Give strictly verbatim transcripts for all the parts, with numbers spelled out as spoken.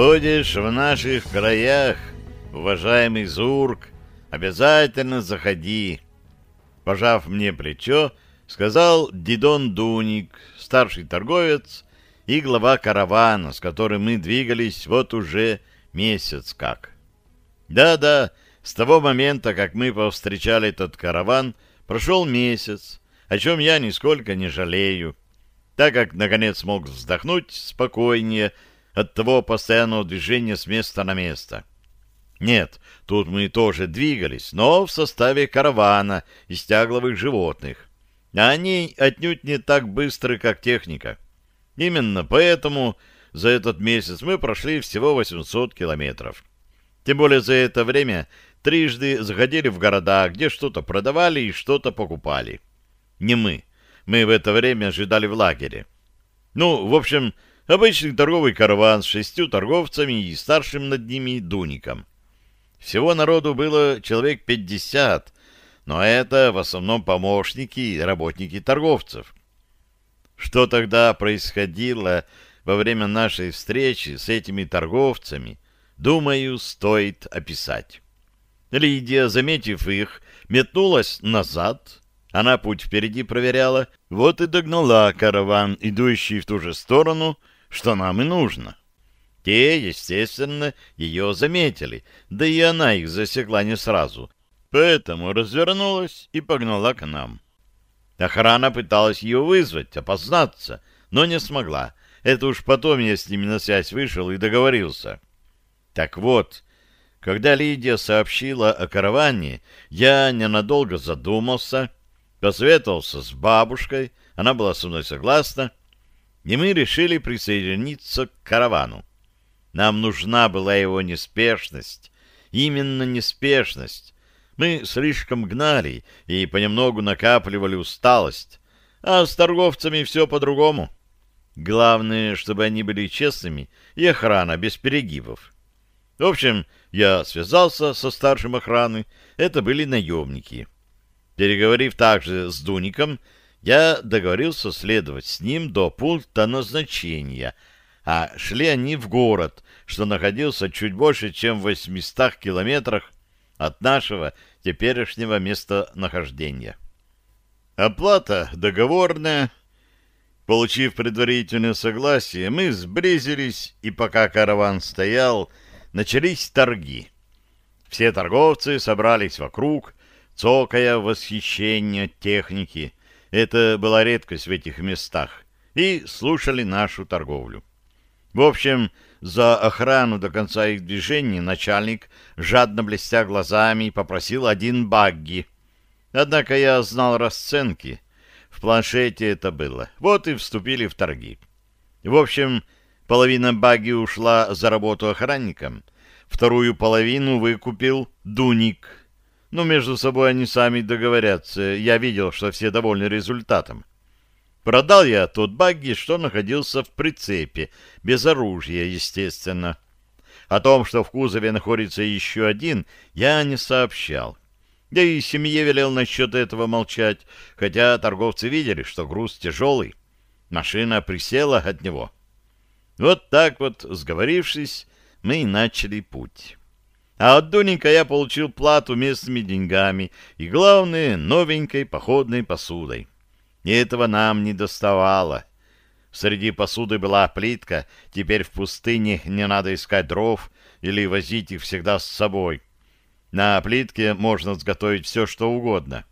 Будешь в наших краях, уважаемый Зурк, обязательно заходи. Пожав мне плечо, сказал Дидон Дуник, старший торговец и глава каравана, с которым мы двигались вот уже месяц как. Да-да, с того момента, как мы повстречали этот караван, прошел месяц, о чем я нисколько не жалею, так как, наконец, смог вздохнуть спокойнее от того постоянного движения с места на место. Нет, тут мы тоже двигались, но в составе каравана из тягловых животных. А они отнюдь не так быстры, как техника. Именно поэтому за этот месяц мы прошли всего восемьсот километров. Тем более за это время трижды заходили в города, где что-то продавали и что-то покупали. Не мы. Мы в это время ожидали в лагере. Ну, в общем, обычный торговый караван с шестью торговцами и старшим над ними Дуником. Всего народу было человек пятьдесят, но это в основном помощники и работники торговцев. Что тогда происходило во время нашей встречи с этими торговцами, думаю, стоит описать. Лидия, заметив их, метнулась назад. Она путь впереди проверяла, вот и догнала караван, идущий в ту же сторону, что нам и нужно. Те, естественно, ее заметили, да и она их засекла не сразу, поэтому развернулась и погнала к нам. Охрана пыталась ее вызвать, опознаться, но не смогла. Это уж потом я с ними на связь вышел и договорился. Так вот, когда Лидия сообщила о караване, я ненадолго задумался, посоветовался с бабушкой, она была со мной согласна, и мы решили присоединиться к каравану. Нам нужна была его неспешность, именно неспешность. Мы слишком гнали и понемногу накапливали усталость, а с торговцами все по-другому. Главное, чтобы они были честными и охрана без перегибов. В общем, я связался со старшим охраны, это были наемники. Переговорив также с Дуником, я договорился следовать с ним до пункта назначения, а шли они в город, что находился чуть больше, чем в восьмистах километрах от нашего теперешнего местонахождения. Оплата договорная. Получив предварительное согласие, мы сблизились, и пока караван стоял, начались торги. Все торговцы собрались вокруг, цокая в восхищение техники. Это была редкость в этих местах. И слушали нашу торговлю. В общем, за охрану до конца их движений начальник, жадно блестя глазами, попросил один багги. Однако я знал расценки. В планшете это было. Вот и вступили в торги. В общем, половина багги ушла за работу охранникам, вторую половину выкупил Дуник. Но между собой они сами договорятся. Я видел, что все довольны результатом. Продал я тот багги, что находился в прицепе, без оружия, естественно. О том, что в кузове находится еще один, я не сообщал. Да и семье велел насчет этого молчать, хотя торговцы видели, что груз тяжелый. Машина присела от него. Вот так вот, сговорившись, мы и начали путь. А от Дуника я получил плату местными деньгами и, главное, новенькой походной посудой. И этого нам не доставало. Среди посуды была плитка, теперь в пустыне не надо искать дров или возить их всегда с собой. На плитке можно сготовить все, что угодно.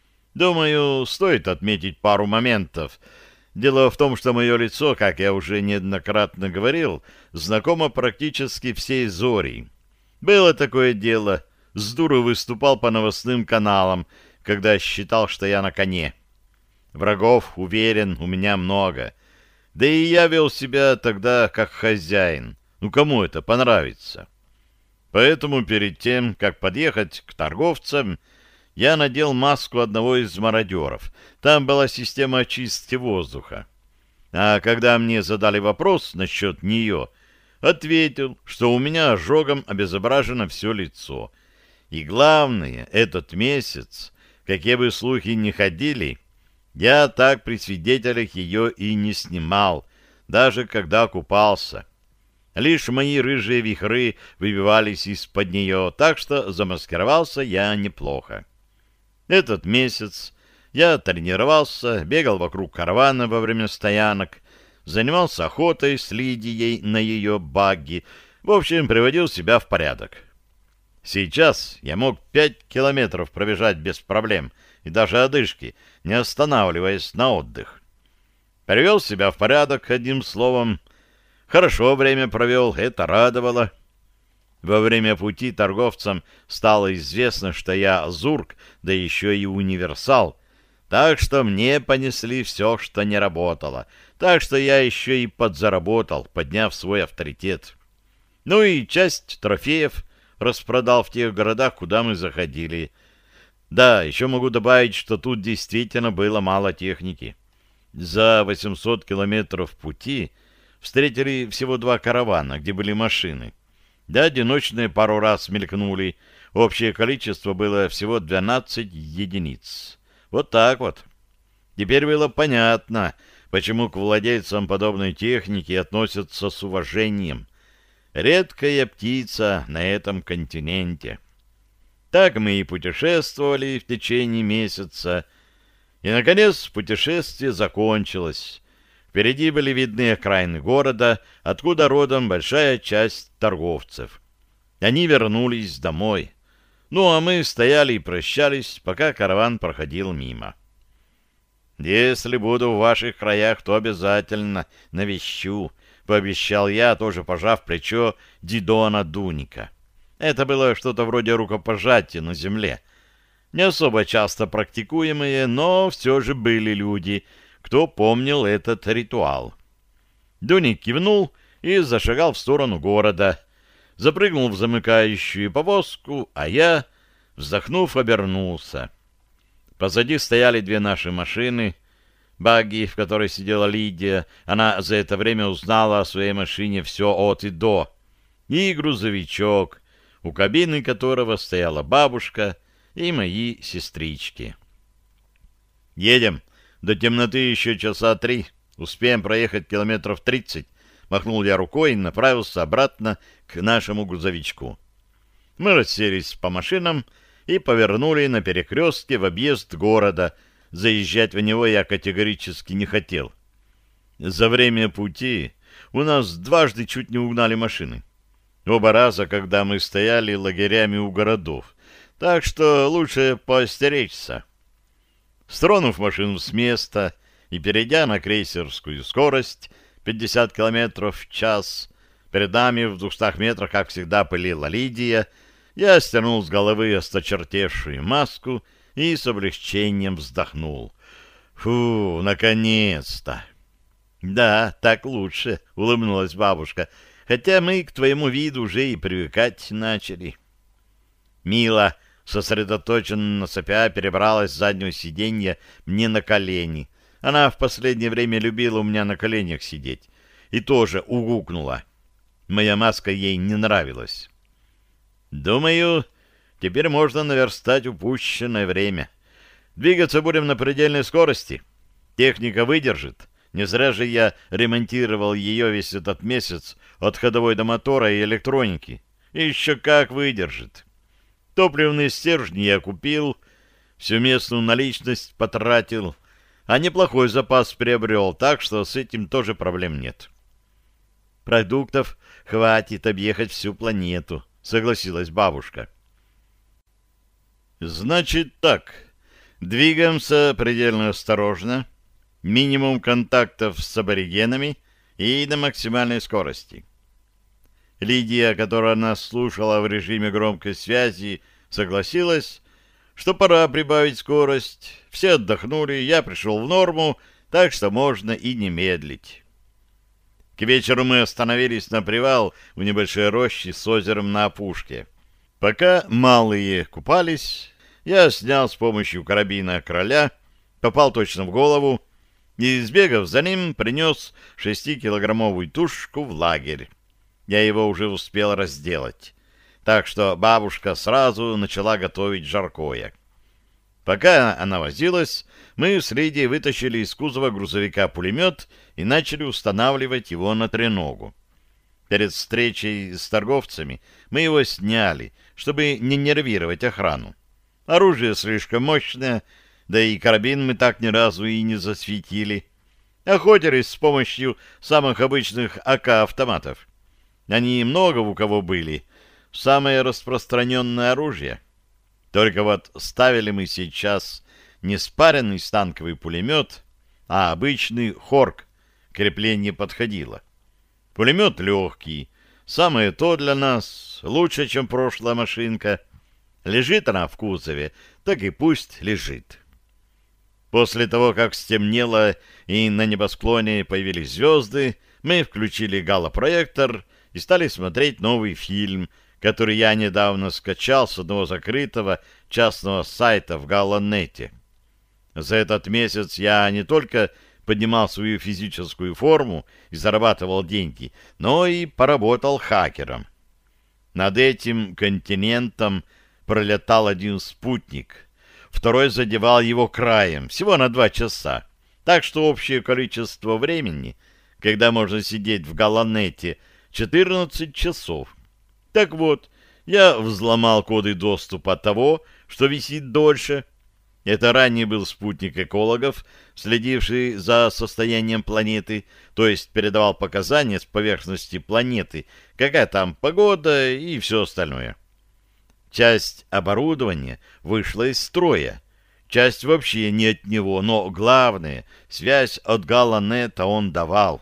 Думаю, стоит отметить пару моментов. Дело в том, что мое лицо, как я уже неоднократно говорил, знакомо практически всей Зории. Было такое дело, с дуру выступал по новостным каналам, когда считал, что я на коне. Врагов, уверен, у меня много. Да и я вел себя тогда как хозяин. Ну, кому это понравится? Поэтому перед тем, как подъехать к торговцам, я надел маску одного из мародеров. Там была система очистки воздуха. А когда мне задали вопрос насчет нее, ответил, что у меня ожогом обезображено все лицо. И главное, этот месяц, какие бы слухи ни ходили, я так при свидетелях ее и не снимал, даже когда купался. Лишь мои рыжие вихры выбивались из-под нее, так что замаскировался я неплохо. Этот месяц я тренировался, бегал вокруг каравана во время стоянок, занимался охотой с Лидией на ее багги, в общем, приводил себя в порядок. Сейчас я мог пять километров пробежать без проблем и даже одышки, не останавливаясь на отдых. Привел себя в порядок, одним словом. Хорошо время провел, это радовало. Во время пути торговцам стало известно, что я зурк, да еще и универсал, так что мне понесли все, что не работало, так что я еще и подзаработал, подняв свой авторитет. Ну и часть трофеев распродал в тех городах, куда мы заходили. Да, еще могу добавить, что тут действительно было мало техники. За восемьсот километров пути встретили всего два каравана, где были машины. Да, одиночные пару раз мелькнули. Общее количество было всего двенадцать единиц. Вот так вот. Теперь было понятно, почему к владельцам подобной техники относятся с уважением. Редкая птица на этом континенте. Так мы и путешествовали в течение месяца. И, наконец, путешествие закончилось. Впереди были видны окраины города, откуда родом большая часть торговцев. Они вернулись домой. Ну, а мы стояли и прощались, пока караван проходил мимо. «Если буду в ваших краях, то обязательно навещу», — пообещал я, тоже пожав плечо Дидона Дуника. Это было что-то вроде рукопожатия на земле. Не особо часто практикуемые, но все же были люди, кто помнил этот ритуал. Дуник кивнул и зашагал в сторону города. Запрыгнул в замыкающую повозку, а я, вздохнув, обернулся. Позади стояли две наши машины. Багги, в которой сидела Лидия, она за это время узнала о своей машине все от и до. И грузовичок, у кабины которого стояла бабушка и мои сестрички. «Едем. До темноты еще часа три. Успеем проехать километров тридцать», — махнул я рукой и направился обратно к нашему грузовичку. Мы расселись по машинам и повернули на перекрестке в объезд города. Заезжать в него я категорически не хотел. За время пути у нас дважды чуть не угнали машины. Оба раза, когда мы стояли лагерями у городов. Так что лучше поостеречься. Стронув машину с места и перейдя на крейсерскую скорость пятьдесят километров в час, перед нами в двухстах метрах, как всегда, пылила Лидия, я стянул с головы осточертевшую маску и с облегчением вздохнул. «Фу, наконец-то!» «Да, так лучше», — улыбнулась бабушка, «хотя мы к твоему виду уже и привыкать начали». Мила, сосредоточенно сопя, перебралась с заднего сиденья мне на колени. Она в последнее время любила у меня на коленях сидеть и тоже угукнула. Моя маска ей не нравилась. «Думаю, теперь можно наверстать упущенное время. Двигаться будем на предельной скорости. Техника выдержит. Не зря же я ремонтировал ее весь этот месяц от ходовой до мотора и электроники. И еще как выдержит. Топливные стержни я купил, всю местную наличность потратил, а неплохой запас приобрел, так что с этим тоже проблем нет». «Продуктов хватит объехать всю планету», — согласилась бабушка. «Значит так, двигаемся предельно осторожно, минимум контактов с аборигенами и на максимальной скорости». Лидия, которая нас слушала в режиме громкой связи, согласилась, что пора прибавить скорость. Все отдохнули, я пришел в норму, так что можно и не медлить. К вечеру мы остановились на привал в небольшой роще с озером на опушке. Пока малые купались, я снял с помощью карабина кроля, попал точно в голову и, сбегав за ним, принес шестикилограммовую тушку в лагерь. Я его уже успел разделать, так что бабушка сразу начала готовить жаркое. Пока она возилась, мы с Лидией вытащили из кузова грузовика пулемет и начали устанавливать его на треногу. Перед встречей с торговцами мы его сняли, чтобы не нервировать охрану. Оружие слишком мощное, да и карабин мы так ни разу и не засветили. Охотились с помощью самых обычных А К-автоматов. Они много у кого были. Самое распространенное оружие. Только вот ставили мы сейчас не спаренный станковый пулемет, а обычный хорк. Крепление подходило. Пулемет легкий. Самое то для нас. Лучше, чем прошлая машинка. Лежит она в кузове, так и пусть лежит. После того, как стемнело и на небосклоне появились звезды, мы включили галлопроектор и стали смотреть новый фильм, который я недавно скачал с одного закрытого частного сайта в Галланете. За этот месяц я не только поднимал свою физическую форму и зарабатывал деньги, но и поработал хакером. Над этим континентом пролетал один спутник, второй задевал его краем, всего на два часа. Так что общее количество времени, когда можно сидеть в Галланете, четырнадцать часов. Так вот, я взломал коды доступа того, что висит дольше. Это ранее был спутник экологов, следивший за состоянием планеты, то есть передавал показания с поверхности планеты, какая там погода и все остальное. Часть оборудования вышла из строя, часть вообще не от него, но главное, связь от Галланета он давал.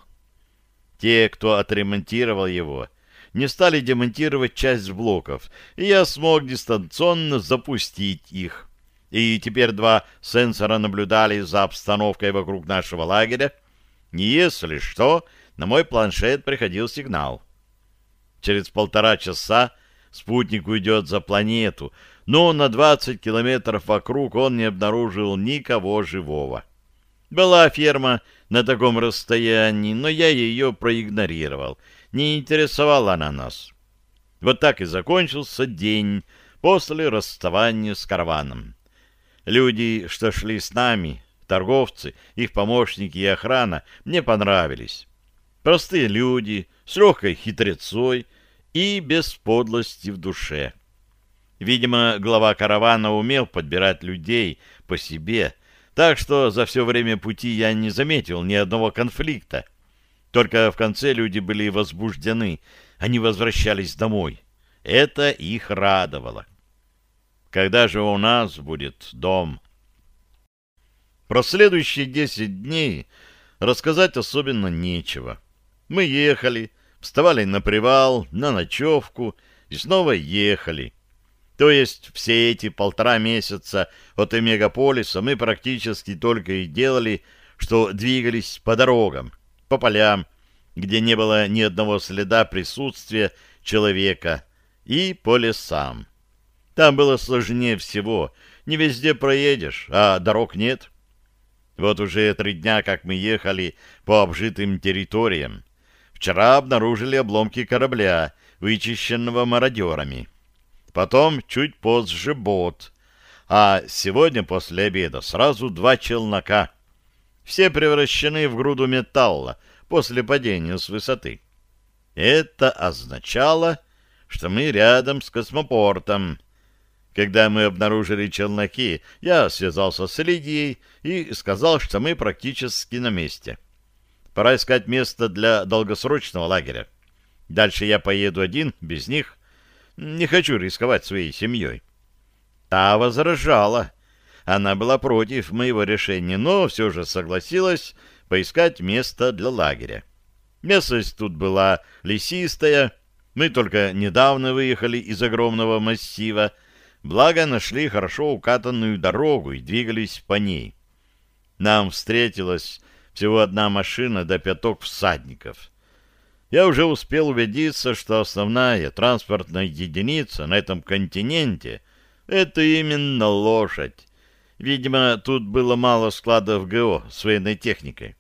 Те, кто отремонтировал его, не стали демонтировать часть блоков, и я смог дистанционно запустить их. И теперь два сенсора наблюдали за обстановкой вокруг нашего лагеря. И если что, на мой планшет приходил сигнал. Через полтора часа спутник уйдет за планету, но на двадцать километров вокруг он не обнаружил никого живого. Была ферма на таком расстоянии, но я ее проигнорировал. Не интересовала она нас. Вот так и закончился день после расставания с караваном. Люди, что шли с нами, торговцы, их помощники и охрана, мне понравились. Простые люди, с легкой хитрецой и без подлости в душе. Видимо, глава каравана умел подбирать людей по себе, так что за все время пути я не заметил ни одного конфликта. Только в конце люди были возбуждены, они возвращались домой. Это их радовало. Когда же у нас будет дом? Про следующие десять дней рассказать особенно нечего. Мы ехали, вставали на привал, на ночевку и снова ехали. То есть все эти полтора месяца от мегаполиса мы практически только и делали, что двигались по дорогам, по полям, где не было ни одного следа присутствия человека, и по лесам. Там было сложнее всего. Не везде проедешь, а дорог нет. Вот уже три дня, как мы ехали по обжитым территориям. Вчера обнаружили обломки корабля, вычищенного мародерами. Потом чуть позже бот. А сегодня после обеда сразу два челнока. Все превращены в груду металла после падения с высоты. Это означало, что мы рядом с космопортом. Когда мы обнаружили челноки, я связался с Лидией и сказал, что мы практически на месте. Пора искать место для долгосрочного лагеря. Дальше я поеду один, без них. Не хочу рисковать своей семьей. Та возражала. Она была против моего решения, но все же согласилась поискать место для лагеря. Местность тут была лесистая. Мы только недавно выехали из огромного массива. Благо нашли хорошо укатанную дорогу и двигались по ней. Нам встретилась всего одна машина да пяток всадников. Я уже успел убедиться, что основная транспортная единица на этом континенте — это именно лошадь. Видимо, тут было мало складов ГО с военной техникой.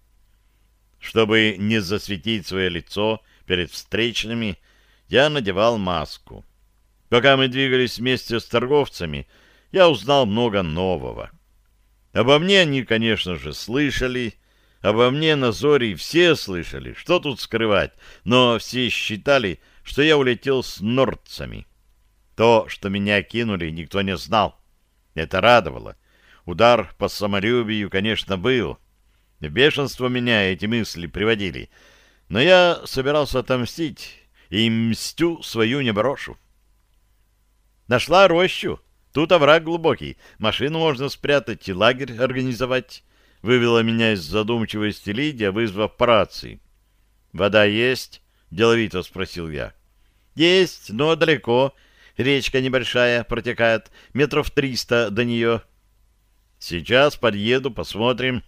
Чтобы не засветить свое лицо перед встречными, я надевал маску. Пока мы двигались вместе с торговцами, я узнал много нового. Обо мне они, конечно же, слышали. Обо мне на Зоре все слышали, что тут скрывать, но все считали, что я улетел с нордцами. То, что меня кинули, никто не знал. Это радовало. Удар по самолюбию, конечно, был. В бешенство меня эти мысли приводили. Но я собирался отомстить, и мстю свою не брошу. Нашла рощу. Тут овраг глубокий. Машину можно спрятать и лагерь организовать. Вывела меня из задумчивости Лидия, вызвав по рации. «Вода есть?» — деловито спросил я. «Есть, но далеко. Речка небольшая протекает, метров триста до нее». «Сейчас подъеду, посмотрим».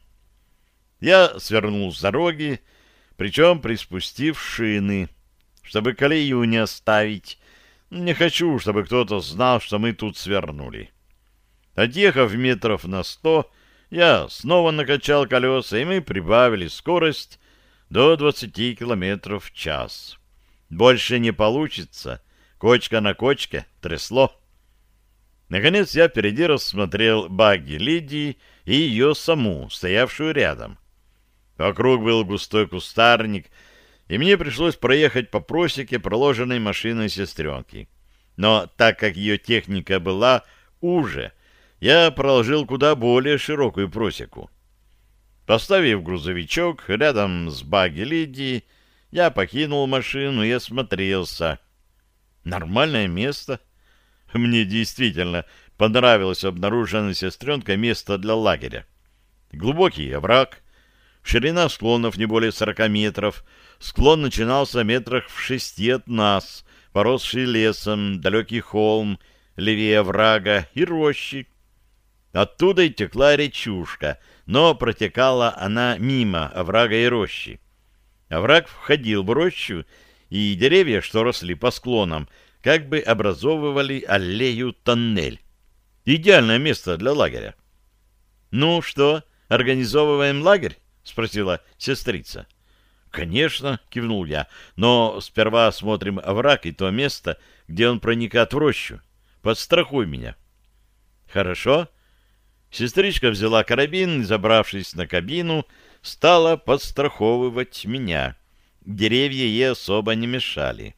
Я свернул с дороги, причем приспустив шины, чтобы колею не оставить. Не хочу, чтобы кто-то знал, что мы тут свернули. Отъехав метров на сто, я снова накачал колеса, и мы прибавили скорость до двадцати километров в час. Больше не получится. Кочка на кочке трясло. Наконец я впереди рассмотрел багги Лидии и ее саму, стоявшую рядом. Вокруг был густой кустарник, и мне пришлось проехать по просеке, проложенной машиной сестренки. Но так как ее техника была уже, я проложил куда более широкую просеку. Поставив грузовичок рядом с багги Лидии, я покинул машину и осмотрелся. Нормальное место. Мне действительно понравилось обнаруженное сестренкой место для лагеря. Глубокий овраг, ширина склонов не более сорока метров, склон начинался метрах в шести от нас, поросший лесом, далекий холм, левее оврага и рощи. Оттуда и текла речушка, но протекала она мимо оврага и рощи. Овраг входил в рощу, и деревья, что росли по склонам, как бы образовывали аллею-тоннель. Идеальное место для лагеря. «Ну что, организовываем лагерь?» — спросила сестрица. «Конечно», — кивнул я, — «но сперва осмотрим овраг и то место, где он проникает в рощу. Подстрахуй меня». «Хорошо». Сестричка взяла карабин и, забравшись на кабину, стала подстраховывать меня. Деревья ей особо не мешали.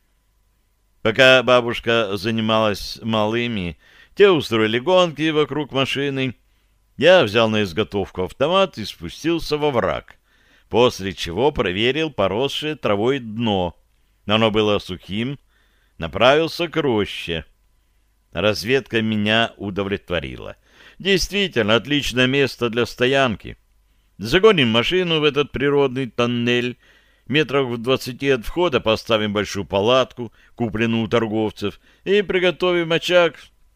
Пока бабушка занималась малыми, те устроили гонки вокруг машины, я взял на изготовку автомат и спустился во враг, после чего проверил поросшее травой дно. Оно было сухим, направился к роще. Разведка меня удовлетворила. Действительно, отличное место для стоянки. Загоним машину в этот природный тоннель, метрах в двадцати от входа поставим большую палатку, купленную у торговцев, и приготовим очаг.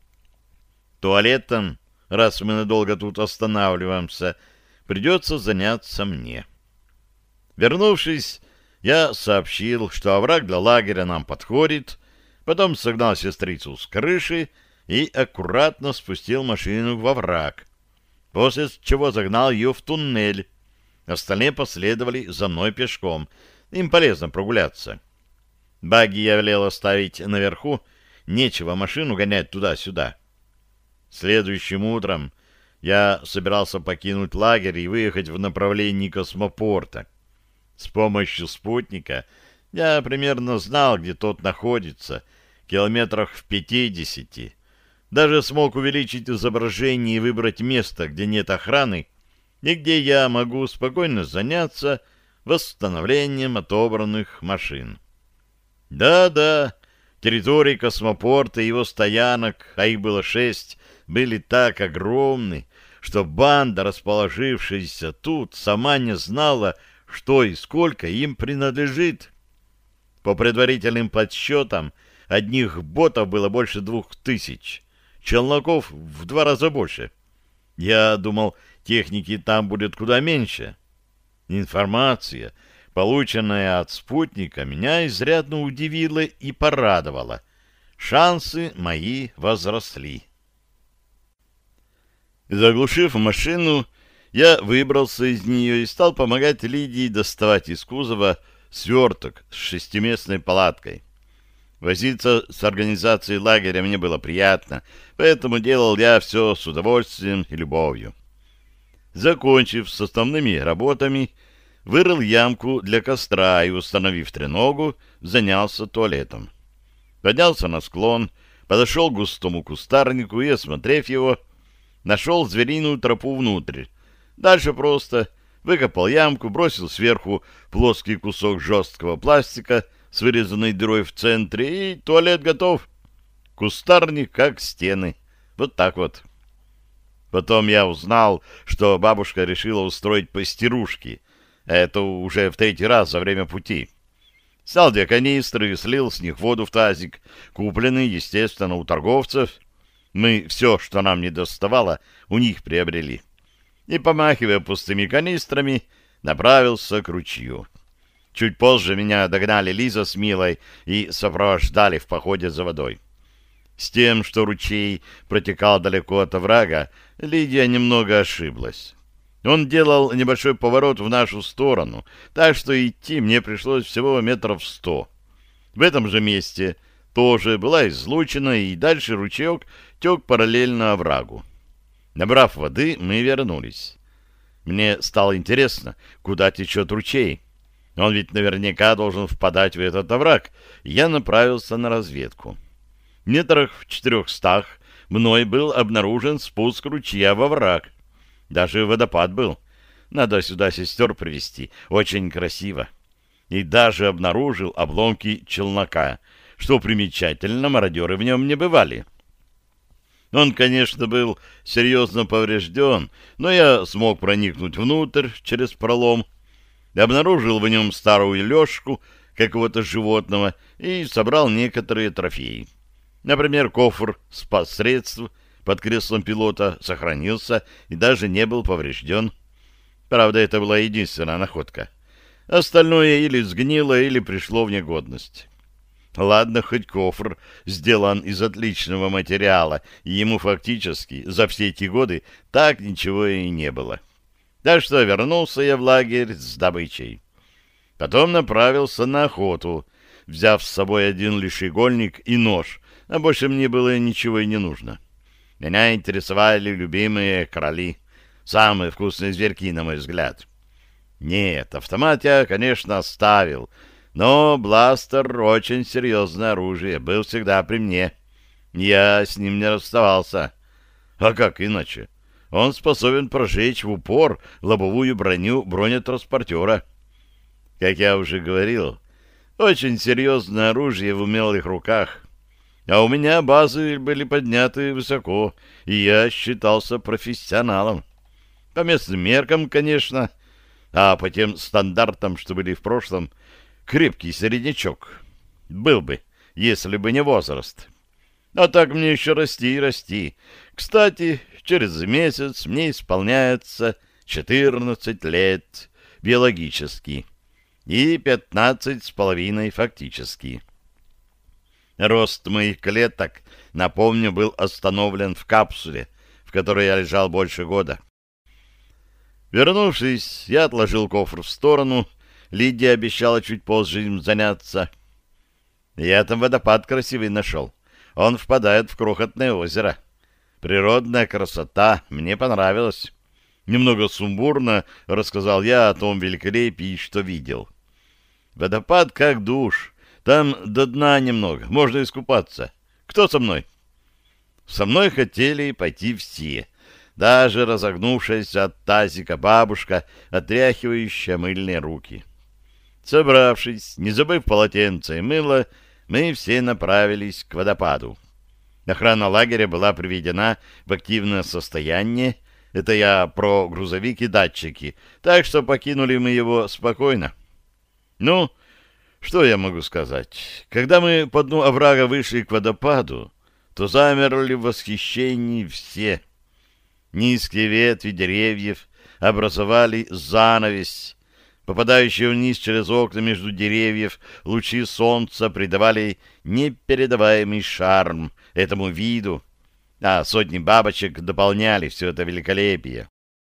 Туалетом, раз мы надолго тут останавливаемся, придется заняться мне. Вернувшись, я сообщил, что овраг для лагеря нам подходит, потом согнал сестрицу с крыши и аккуратно спустил машину во враг, после чего загнал ее в туннель. Остальные последовали за мной пешком. Им полезно прогуляться. Багги я велел оставить наверху, нечего машину гонять туда-сюда. Следующим утром я собирался покинуть лагерь и выехать в направлении космопорта. С помощью спутника я примерно знал, где тот находится, километрах в пятидесяти. Даже смог увеличить изображение и выбрать место, где нет охраны, и где я могу спокойно заняться восстановлением отобранных машин. Да-да, территории космопорта и его стоянок, а их было шесть, были так огромны, что банда, расположившаяся тут, сама не знала, что и сколько им принадлежит. По предварительным подсчетам, одних ботов было больше двух тысяч, челноков в два раза больше. Я думал, техники там будет куда меньше. Информация, полученная от спутника, меня изрядно удивила и порадовала. Шансы мои возросли. Заглушив машину, я выбрался из нее и стал помогать Лидии доставать из кузова сверток с шестиместной палаткой. Возиться с организацией лагеря мне было приятно, поэтому делал я все с удовольствием и любовью. Закончив с основными работами, вырыл ямку для костра и, установив треногу, занялся туалетом. Поднялся на склон, подошел к густому кустарнику и, осмотрев его, нашел звериную тропу внутрь. Дальше просто выкопал ямку, бросил сверху плоский кусок жесткого пластика с вырезанной дырой в центре, и туалет готов. Кустарник как стены. Вот так вот. Потом я узнал, что бабушка решила устроить пастерушки. Это уже в третий раз за время пути. Снял две канистры и слил с них воду в тазик, купленный, естественно, у торговцев. Мы все, что нам не доставало, у них приобрели. И, помахивая пустыми канистрами, направился к ручью. Чуть позже меня догнали Лиза с Милой и сопровождали в походе за водой. С тем, что ручей протекал далеко от оврага, Лидия немного ошиблась. Он делал небольшой поворот в нашу сторону, так что идти мне пришлось всего метров сто. В этом же месте тоже была излучина, и дальше ручеек тек параллельно оврагу. Набрав воды, мы вернулись. Мне стало интересно, куда течет ручей. Он ведь наверняка должен впадать в этот овраг, и я направился на разведку. Метрах в четырехстах мной был обнаружен спуск ручья во враг. Даже водопад был. Надо сюда сестер привезти. Очень красиво. И даже обнаружил обломки челнока. Что примечательно, мародеры в нем не бывали. Он, конечно, был серьезно поврежден, но я смог проникнуть внутрь через пролом, обнаружил в нем старую лёжку какого-то животного и собрал некоторые трофеи. Например, кофр спас-средств под креслом пилота сохранился и даже не был поврежден. Правда, это была единственная находка. Остальное или сгнило, или пришло в негодность. Ладно, хоть кофр сделан из отличного материала, и ему фактически за все эти годы так ничего и не было. Так что вернулся я в лагерь с добычей. Потом направился на охоту, взяв с собой один лишь игольник и нож, а больше мне было ничего и не нужно. Меня интересовали любимые короли, самые вкусные зверьки, на мой взгляд. Нет, автомат я, конечно, оставил, но бластер — очень серьезное оружие, был всегда при мне. Я с ним не расставался. А как иначе? Он способен прожечь в упор лобовую броню бронетранспортера. Как я уже говорил, очень серьезное оружие в умелых руках. А у меня базы были подняты высоко, и я считался профессионалом. По местным меркам, конечно, а по тем стандартам, что были в прошлом, крепкий середнячок. Был бы, если бы не возраст. А так мне еще расти и расти. Кстати, через месяц мне исполняется четырнадцать лет биологически и пятнадцать с половиной фактически. Рост моих клеток, напомню, был остановлен в капсуле, в которой я лежал больше года. Вернувшись, я отложил кофр в сторону. Лидия обещала чуть позже им заняться. Я там водопад красивый нашел. Он впадает в крохотное озеро. Природная красота, мне понравилась. Немного сумбурно рассказал я о том великолепии, что видел. Водопад как душ. Там до дна немного, можно искупаться. Кто со мной? Со мной хотели пойти все. Даже разогнувшаяся от тазика бабушка, отряхивающая мыльные руки. Собравшись, не забыв полотенце и мыло, мы все направились к водопаду. Охрана лагеря была приведена в активное состояние. Это я про грузовик и датчики, так что покинули мы его спокойно. Ну, что я могу сказать? Когда мы по дну оврага вышли к водопаду, то замерли в восхищении все. Низкие ветви деревьев образовали занавесь. Попадающие вниз через окна между деревьев лучи солнца придавали непередаваемый шарм этому виду, а сотни бабочек дополняли все это великолепие.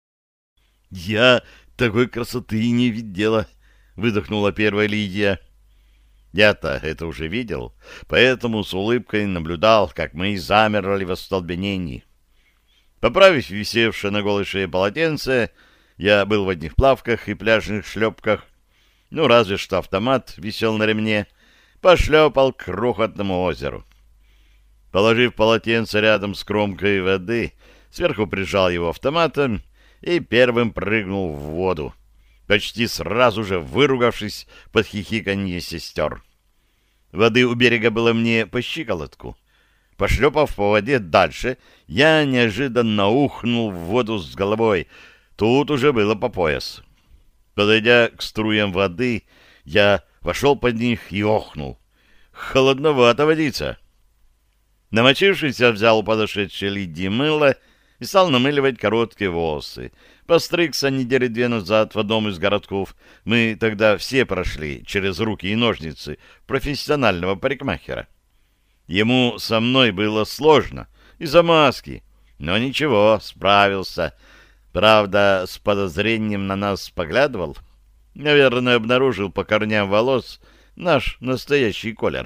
«Я такой красоты не видела», — выдохнула первая Лидия. Я-то это уже видел, поэтому с улыбкой наблюдал, как мы замерли в остолбенении. Поправив висевшее на голой шее полотенце, я был в одних плавках и пляжных шлепках, ну, разве что автомат висел на ремне, пошлепал к крохотному озеру. Положив полотенце рядом с кромкой воды, сверху прижал его автоматом и первым прыгнул в воду, почти сразу же выругавшись под хихиканье сестер. Воды у берега было мне по щиколотку. Пошлепав по воде дальше, я неожиданно ухнул в воду с головой. Тут уже было по пояс. Подойдя к струям воды, я вошел под них и охнул. Холодновато водиться. Намочившись, я взял у подошедшей Лидии мыло и стал намыливать короткие волосы. Постригся недели две назад в одном из городков. Мы тогда все прошли через руки и ножницы профессионального парикмахера. Ему со мной было сложно из-за маски, но ничего, справился. Правда, с подозрением на нас поглядывал. Наверное, обнаружил по корням волос наш настоящий колер.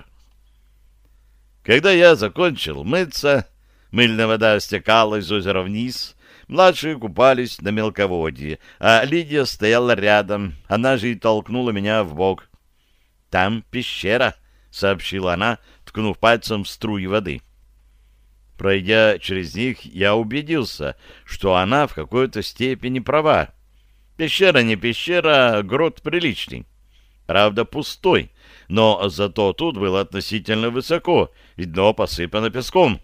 Когда я закончил мыться, мыльная вода стекала из озера вниз, младшие купались на мелководье, а Лидия стояла рядом, она же и толкнула меня в бок. «Там пещера», — сообщила она, ткнув пальцем в струи воды. Пройдя через них, я убедился, что она в какой-то степени права. Пещера не пещера, а грот приличный. Правда, пустой, но зато тут было относительно высоко, и дно посыпано песком.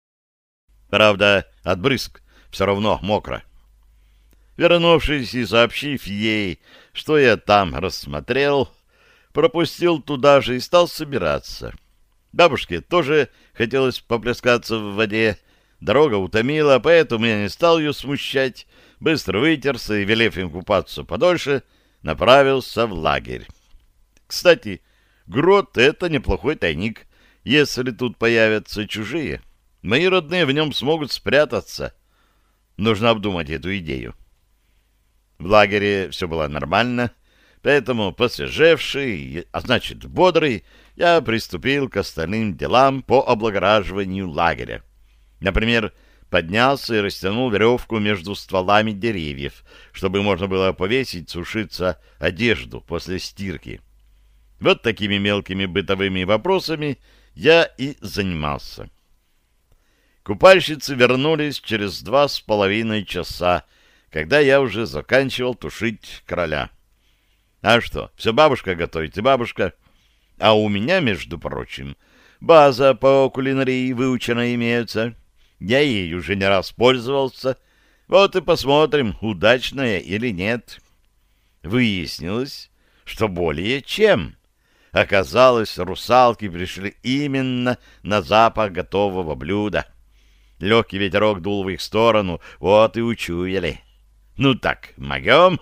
Правда, от брызг все равно мокро. Вернувшись и сообщив ей, что я там рассмотрел, пропустил туда же и стал собираться. Бабушке тоже хотелось поплескаться в воде. Дорога утомила, поэтому я не стал ее смущать. Быстро вытерся и, велев им купаться подольше, направился в лагерь. Кстати, грот — это неплохой тайник. Если тут появятся чужие, мои родные в нем смогут спрятаться. Нужно обдумать эту идею. В лагере все было нормально, поэтому, посвежевший, а значит бодрый, я приступил к остальным делам по облагораживанию лагеря. Например, поднялся и растянул веревку между стволами деревьев, чтобы можно было повесить, сушиться одежду после стирки. Вот такими мелкими бытовыми вопросами я и занимался. Купальщицы вернулись через два с половиной часа, когда я уже заканчивал тушить короля. А что, все бабушка готовит и бабушка. А у меня, между прочим, база по кулинарии выучена имеется. Я ей уже не раз пользовался. Вот и посмотрим, удачная или нет. Выяснилось, что более чем. Оказалось, русалки пришли именно на запах готового блюда. Легкий ветерок дул в их сторону, вот и учуяли. Ну так, могем?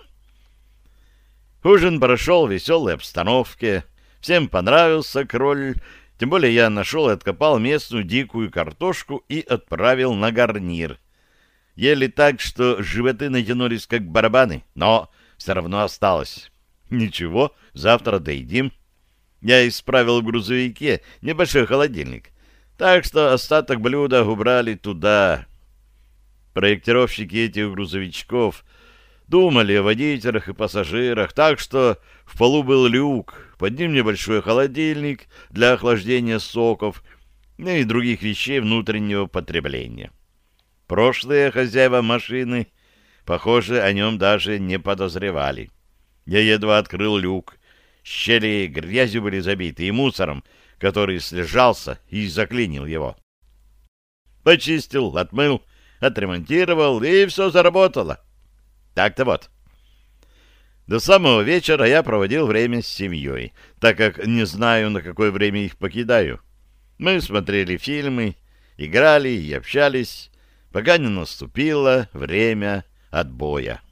Ужин прошел в веселой обстановке. Всем понравился кроль, тем более я нашел и откопал местную дикую картошку и отправил на гарнир. Ели так, что животы натянулись как барабаны, но все равно осталось. Ничего, завтра доедим. Я исправил в грузовике небольшой холодильник, так что остаток блюда убрали туда. Проектировщики этих грузовичков думали о водителях и пассажирах, так что в полу был люк, под ним небольшой холодильник для охлаждения соков и других вещей внутреннего потребления. Прошлые хозяева машины, похоже, о нем даже не подозревали. Я едва открыл люк. Щели грязью были забиты и мусором, который слежался и заклинил его. Почистил, отмыл, отремонтировал, и все заработало. Так-то вот. До самого вечера я проводил время с семьей, так как не знаю, на какое время их покидаю. Мы смотрели фильмы, играли и общались, пока не наступило время отбоя.